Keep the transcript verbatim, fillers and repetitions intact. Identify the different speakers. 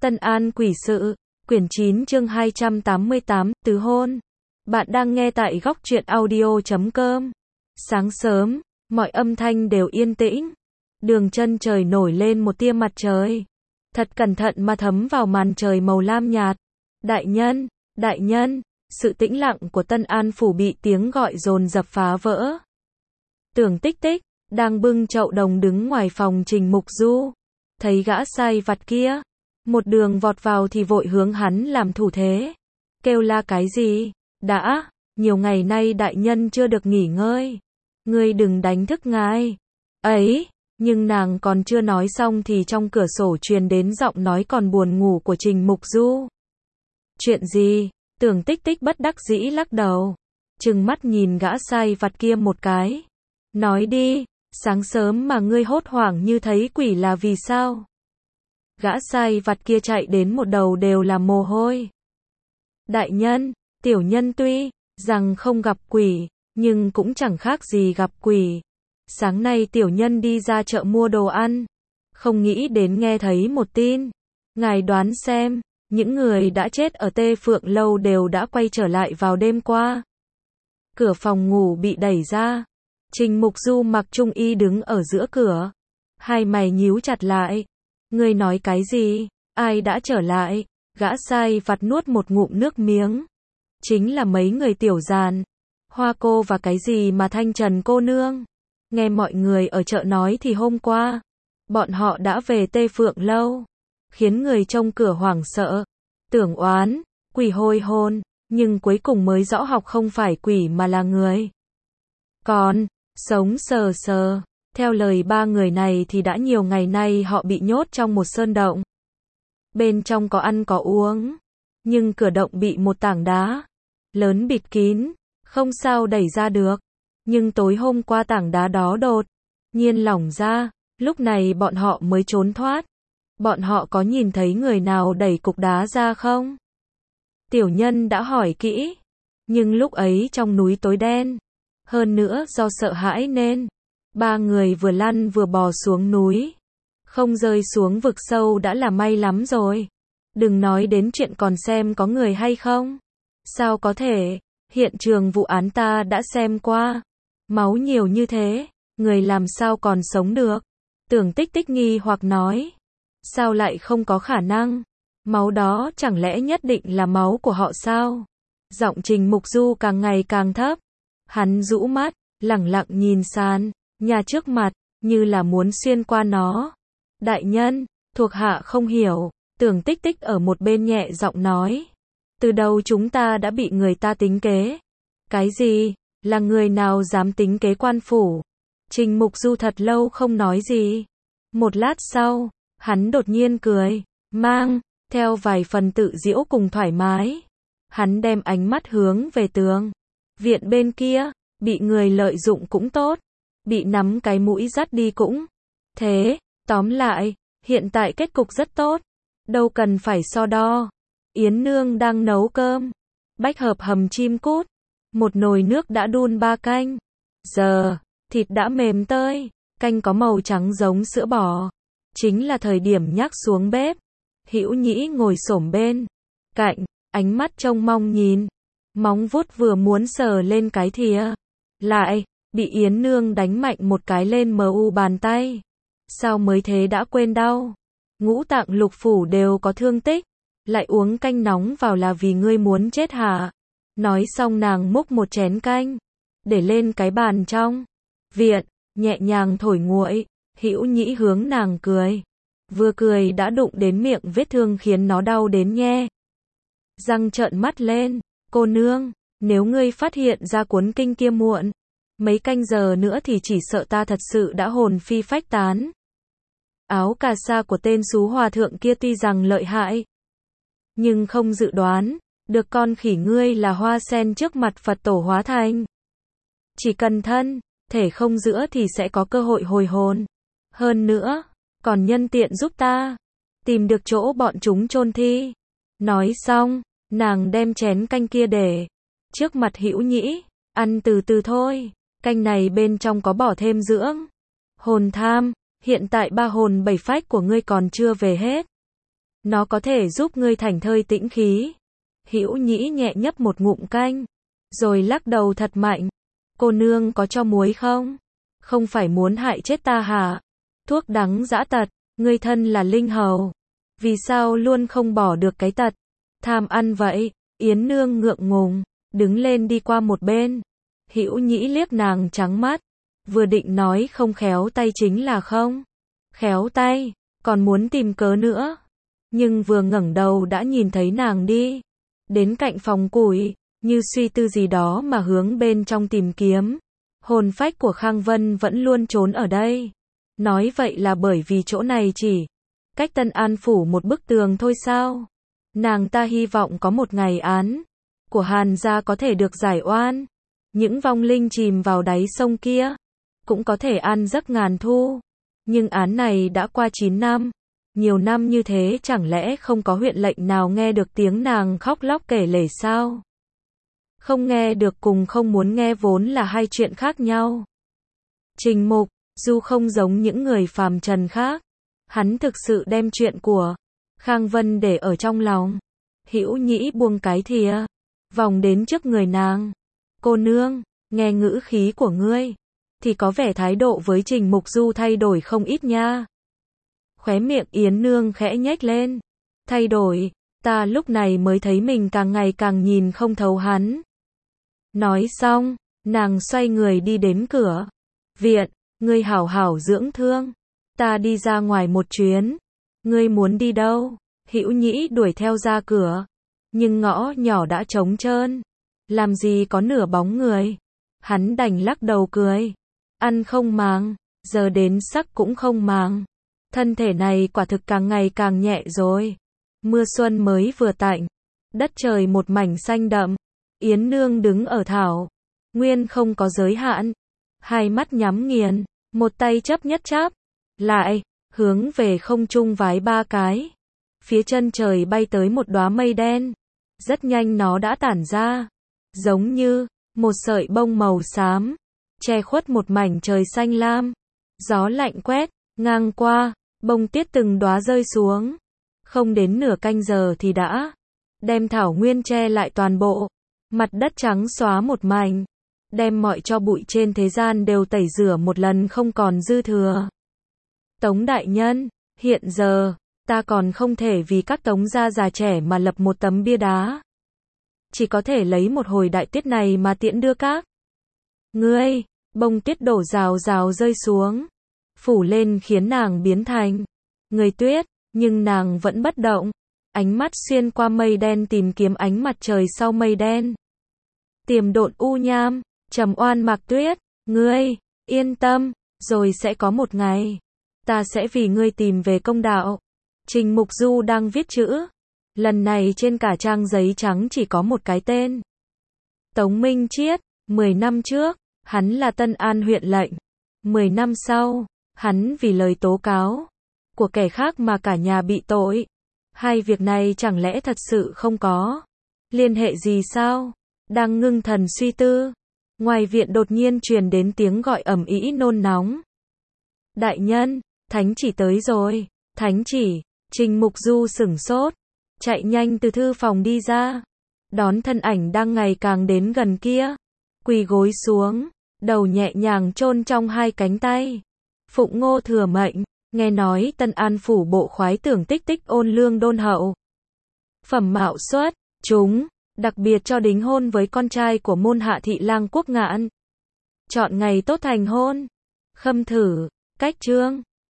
Speaker 1: Tân An quỷ sự, quyển chín chương hai trăm tám mươi tám, tứ hôn. Bạn đang nghe tại góc truyện audio chấm com. Sáng sớm, mọi âm thanh đều yên tĩnh. Đường chân trời nổi lên một tia mặt trời. Thật cẩn thận mà thấm vào màn trời màu lam nhạt. Đại nhân, đại nhân, sự tĩnh lặng của Tân An phủ bị tiếng gọi dồn dập phá vỡ. Tưởng Tích Tích, đang bưng chậu đồng đứng ngoài phòng Trình Mục Du. Thấy gã sai vặt kia, một đường vọt vào thì vội hướng hắn làm thủ thế. Kêu la cái gì? Đã, nhiều ngày nay đại nhân chưa được nghỉ ngơi. Ngươi đừng đánh thức ngài. Ấy, nhưng nàng còn chưa nói xong thì trong cửa sổ truyền đến giọng nói còn buồn ngủ của Trình Mục Du. Chuyện gì? Tưởng Tích Tích bất đắc dĩ lắc đầu. Trừng mắt nhìn gã sai vặt kia một cái. Nói đi, sáng sớm mà ngươi hốt hoảng như thấy quỷ là vì sao? Gã sai vặt kia chạy đến một đầu đều là mồ hôi. Đại nhân, tiểu nhân tuy rằng không gặp quỷ, nhưng cũng chẳng khác gì gặp quỷ. Sáng nay tiểu nhân đi ra chợ mua đồ ăn, không nghĩ đến nghe thấy một tin. Ngài đoán xem, những người đã chết ở Tê Phượng Lâu đều đã quay trở lại vào đêm qua. Cửa phòng ngủ bị đẩy ra. Trình Mục Du mặc trung y đứng ở giữa cửa. Hai mày nhíu chặt lại. Ngươi nói cái gì? Ai đã trở lại? Gã sai vặt nuốt một ngụm nước miếng. Chính là mấy người tiểu giàn. Hoa cô và cái gì mà Thanh Trần cô nương. Nghe mọi người ở chợ nói thì hôm qua, bọn họ đã về Tê Phượng Lâu. Khiến người trông cửa hoảng sợ. Tưởng oán, quỷ hồi hồn. Nhưng cuối cùng mới rõ học không phải quỷ mà là người. Còn, sống sờ sờ. Theo lời ba người này thì đã nhiều ngày nay họ bị nhốt trong một sơn động. Bên trong có ăn có uống. Nhưng cửa động bị một tảng đá lớn bịt kín, không sao đẩy ra được. Nhưng tối hôm qua tảng đá đó đột nhiên lỏng ra, lúc này bọn họ mới trốn thoát. Bọn họ có nhìn thấy người nào đẩy cục đá ra không? Tiểu nhân đã hỏi kỹ. Nhưng lúc ấy trong núi tối đen. Hơn nữa do sợ hãi nên ba người vừa lăn vừa bò xuống núi. Không rơi xuống vực sâu đã là may lắm rồi. Đừng nói đến chuyện còn xem có người hay không. Sao có thể? Hiện trường vụ án ta đã xem qua. Máu nhiều như thế, người làm sao còn sống được? Tưởng Tích Tích nghi hoặc nói. Sao lại không có khả năng? Máu đó chẳng lẽ nhất định là máu của họ sao? Giọng Trình Mục Du càng ngày càng thấp. Hắn rũ mắt, lẳng lặng nhìn sàn nhà trước mặt, như là muốn xuyên qua nó. Đại nhân, thuộc hạ không hiểu. Tưởng Tích Tích ở một bên nhẹ giọng nói. Từ đầu chúng ta đã bị người ta tính kế. Cái gì? Là người nào dám tính kế quan phủ? Trình Mục Du thật lâu không nói gì. Một lát sau, hắn đột nhiên cười, mang theo vài phần tự giễu cùng thoải mái. Hắn đem ánh mắt hướng về tường viện bên kia. Bị người lợi dụng cũng tốt, bị nắm cái mũi dắt đi cũng thế. Tóm lại, hiện tại kết cục rất tốt, đâu cần phải so đo. Yến nương đang nấu cơm, bách hợp hầm chim cút, một nồi nước đã đun ba canh. Giờ, thịt đã mềm tơi, canh có màu trắng giống sữa bò. Chính là thời điểm nhắc xuống bếp. Hữu Nhĩ ngồi xổm bên cạnh, ánh mắt trông mong nhìn. Móng vuốt vừa muốn sờ lên cái thìa, lại bị Yến nương đánh mạnh một cái lên mờ u bàn tay. Sao mới thế đã quên đau? Ngũ tạng lục phủ đều có thương tích, lại uống canh nóng vào là vì ngươi muốn chết hả? Nói xong nàng múc một chén canh, để lên cái bàn trong viện, nhẹ nhàng thổi nguội. Hữu Nhĩ hướng nàng cười. Vừa cười đã đụng đến miệng vết thương khiến nó đau đến nhe răng trợn mắt lên. Cô nương, nếu ngươi phát hiện ra cuốn kinh kia muộn mấy canh giờ nữa thì chỉ sợ ta thật sự đã hồn phi phách tán. Áo cà sa của tên xú hòa thượng kia tuy rằng lợi hại, nhưng không dự đoán được con khỉ ngươi là hoa sen trước mặt Phật tổ hóa thành. Chỉ cần thân thể không giữa thì sẽ có cơ hội hồi hồn. Hơn nữa, còn nhân tiện giúp ta tìm được chỗ bọn chúng chôn thi. Nói xong, nàng đem chén canh kia để trước mặt Hữu Nhĩ. Ăn từ từ thôi, canh này bên trong có bỏ thêm dưỡng. Hồn tham, hiện tại ba hồn bảy phách của ngươi còn chưa về hết. Nó có thể giúp ngươi thảnh thơi tĩnh khí. Hữu Nhĩ nhẹ nhấp một ngụm canh, rồi lắc đầu thật mạnh. Cô nương có cho muối không? Không phải muốn hại chết ta hả? Thuốc đắng dã tật, ngươi thân là linh hầu. Vì sao luôn không bỏ được cái tật? Tham ăn vậy. Yến Nương ngượng ngùng, đứng lên đi qua một bên. Hữu Nhĩ liếc nàng trắng mắt. Vừa định nói không khéo tay chính là không. Khéo tay, còn muốn tìm cớ nữa. Nhưng vừa ngẩng đầu đã nhìn thấy nàng đi. Đến cạnh phòng củi, như suy tư gì đó mà hướng bên trong tìm kiếm. Hồn phách của Khang Vân vẫn luôn trốn ở đây. Nói vậy là bởi vì chỗ này chỉ cách Tân An Phủ một bức tường thôi sao? Nàng ta hy vọng có một ngày án của Hàn gia có thể được giải oan. Những vong linh chìm vào đáy sông kia cũng có thể an giấc ngàn thu. Nhưng án này đã qua chín năm. Nhiều năm như thế chẳng lẽ không có huyện lệnh nào nghe được tiếng nàng khóc lóc kể lể sao? Không nghe được cùng không muốn nghe vốn là hai chuyện khác nhau. Trình Mục Du không giống những người phàm trần khác. Hắn thực sự đem chuyện của Khang Vân để ở trong lòng. Hữu Nhĩ buông cái thìa, vòng đến trước người nàng. Cô nương, nghe ngữ khí của ngươi, thì có vẻ thái độ với Trình Mục Du thay đổi không ít nha. Khóe miệng Yến Nương khẽ nhếch lên. Thay đổi, ta lúc này mới thấy mình càng ngày càng nhìn không thấu hắn. Nói xong, nàng xoay người đi đến cửa viện. Ngươi hảo hảo dưỡng thương. Ta đi ra ngoài một chuyến. Ngươi muốn đi đâu? Hữu Nhĩ đuổi theo ra cửa. Nhưng ngõ nhỏ đã trống trơn. Làm gì có nửa bóng người. Hắn đành lắc đầu cười. Ăn không màng, giờ đến sắc cũng không màng. Thân thể này quả thực càng ngày càng nhẹ rồi. Mưa xuân mới vừa tạnh. Đất trời một mảnh xanh đậm. Yến Nương đứng ở thảo nguyên không có giới hạn. Hai mắt nhắm nghiền. Một tay chấp nhất chắp lại, hướng về không trung vái ba cái. Phía chân trời bay tới một đóa mây đen. Rất nhanh nó đã tản ra, giống như một sợi bông màu xám, che khuất một mảnh trời xanh lam. Gió lạnh quét ngang qua, bông tiết từng đóa rơi xuống. Không đến nửa canh giờ thì đã đem thảo nguyên che lại toàn bộ. Mặt đất trắng xóa một mảnh. Đem mọi tro bụi trên thế gian đều tẩy rửa một lần không còn dư thừa. Tống đại nhân, hiện giờ, ta còn không thể vì các tống gia già trẻ mà lập một tấm bia đá. Chỉ có thể lấy một hồi đại tuyết này mà tiễn đưa các ngươi. Bông tuyết đổ rào rào rơi xuống, phủ lên khiến nàng biến thành người tuyết, nhưng nàng vẫn bất động. Ánh mắt xuyên qua mây đen tìm kiếm ánh mặt trời sau mây đen. Tiềm độn u nham. Trầm oan Mạc Tuyết, ngươi, yên tâm, rồi sẽ có một ngày, ta sẽ vì ngươi tìm về công đạo. Trình Mục Du đang viết chữ. Lần này trên cả trang giấy trắng chỉ có một cái tên. Tống Minh Chiết, mười năm trước, hắn là Tân An huyện lệnh. mười năm sau, hắn vì lời tố cáo của kẻ khác mà cả nhà bị tội. Hai việc này chẳng lẽ thật sự không có liên hệ gì sao? Đang ngưng thần suy tư. Ngoài viện đột nhiên truyền đến tiếng gọi ầm ĩ nôn nóng. Đại nhân, thánh chỉ tới rồi. Thánh chỉ. Trình Mục Du sửng sốt, chạy nhanh từ thư phòng đi ra, đón thân ảnh đang ngày càng đến gần kia. Quỳ gối xuống, đầu nhẹ nhàng chôn trong hai cánh tay. Phụng Ngô thừa mệnh, nghe nói Tân An phủ bộ khoái tưởng tích tích ôn lương đôn hậu. Phẩm mạo xuất chúng, đặc biệt cho đính hôn với con trai của môn hạ thị lang Quốc Ngạn. Chọn ngày tốt thành hôn. Khâm thử, cách chương.